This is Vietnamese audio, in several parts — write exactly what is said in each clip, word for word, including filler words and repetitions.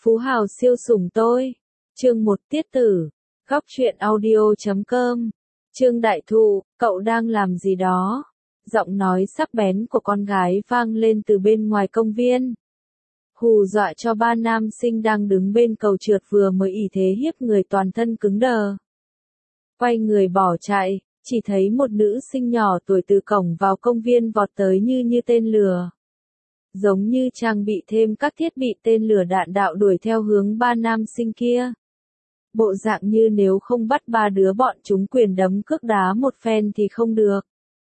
Phú Hào siêu sủng tôi. Chương một tiết tử. Góc truyện audio chấm com. Trương Đại Thụ, cậu đang làm gì đó? Giọng nói sắc bén của con gái vang lên từ bên ngoài công viên. Hù dọa cho ba nam sinh đang đứng bên cầu trượt vừa mới ỷ thế hiếp người toàn thân cứng đờ. Quay người bỏ chạy, chỉ thấy một nữ sinh nhỏ tuổi từ cổng vào công viên vọt tới như như tên lửa. Giống như trang bị thêm các thiết bị tên lửa đạn đạo đuổi theo hướng ba nam sinh kia. Bộ dạng như nếu không bắt ba đứa bọn chúng quyền đấm cước đá một phen thì không được.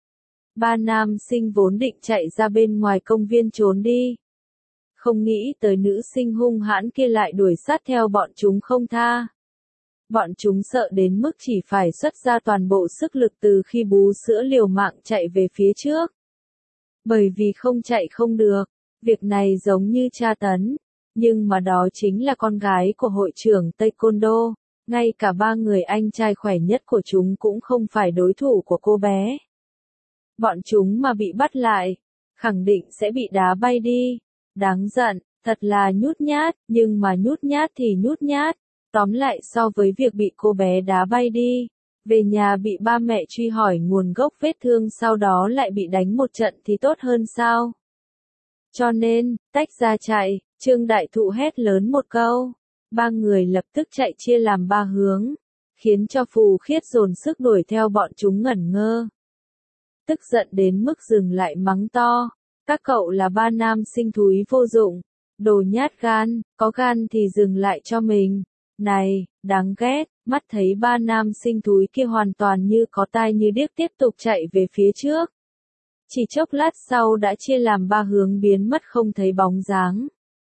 Ba nam sinh vốn định chạy ra bên ngoài công viên trốn đi. Không nghĩ tới nữ sinh hung hãn kia lại đuổi sát theo bọn chúng không tha. Bọn chúng sợ đến mức chỉ phải xuất ra toàn bộ sức lực từ khi bú sữa liều mạng chạy về phía trước. Bởi vì không chạy không được, việc này giống như tra tấn, nhưng mà đó chính là con gái của hội trưởng Taekwondo, ngay cả ba người anh trai khỏe nhất của chúng cũng không phải đối thủ của cô bé. Bọn chúng mà bị bắt lại, khẳng định sẽ bị đá bay đi. Đáng giận, thật là nhút nhát, nhưng mà nhút nhát thì nhút nhát. Tóm lại so với việc bị cô bé đá bay đi, về nhà bị ba mẹ truy hỏi nguồn gốc vết thương sau đó lại bị đánh một trận thì tốt hơn sao? Cho nên, tách ra chạy, Trương Đại Thụ hét lớn một câu. Ba người lập tức chạy chia làm ba hướng, khiến cho Phù Khiết dồn sức đuổi theo bọn chúng ngẩn ngơ. Tức giận đến mức dừng lại mắng to. Các cậu là ba nam sinh thúi vô dụng, đồ nhát gan, có gan thì dừng lại cho mình. Này, đáng ghét, mắt thấy ba nam sinh thúi kia hoàn toàn như có tai như điếc tiếp tục chạy về phía trước. Chỉ chốc lát sau đã chia làm ba hướng biến mất không thấy bóng dáng.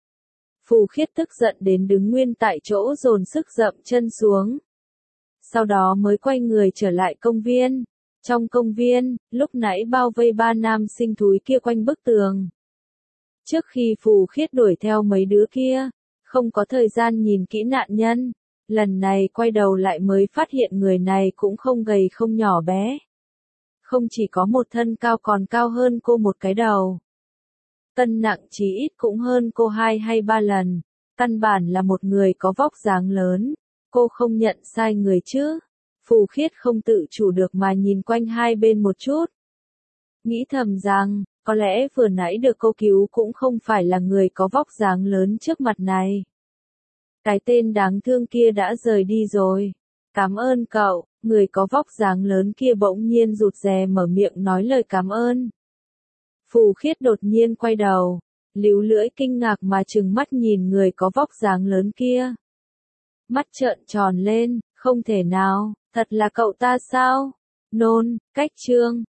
Phù Khiết tức giận đến đứng nguyên tại chỗ dồn sức dậm chân xuống. Sau đó mới quay người trở lại công viên. Trong công viên, lúc nãy bao vây ba nam sinh thúi kia quanh bức tường. Trước khi Phù Khiết đuổi theo mấy đứa kia, không có thời gian nhìn kỹ nạn nhân, lần này quay đầu lại mới phát hiện người này cũng không gầy không nhỏ bé. Không chỉ có một thân cao còn cao hơn cô một cái đầu. Cân nặng chí ít cũng hơn cô hai hay ba lần, căn bản là một người có vóc dáng lớn, cô không nhận sai người chứ. Phù Khiết không tự chủ được mà nhìn quanh hai bên một chút. Nghĩ thầm rằng, có lẽ vừa nãy được cô cứu cũng không phải là người có vóc dáng lớn trước mặt này. Cái tên đáng thương kia đã rời đi rồi. Cảm ơn cậu, người có vóc dáng lớn kia bỗng nhiên rụt rè mở miệng nói lời cảm ơn. Phù Khiết đột nhiên quay đầu, líu lưỡi kinh ngạc mà trừng mắt nhìn người có vóc dáng lớn kia. Mắt trợn tròn lên, không thể nào, thật là cậu ta sao? Nôn, cách Trương,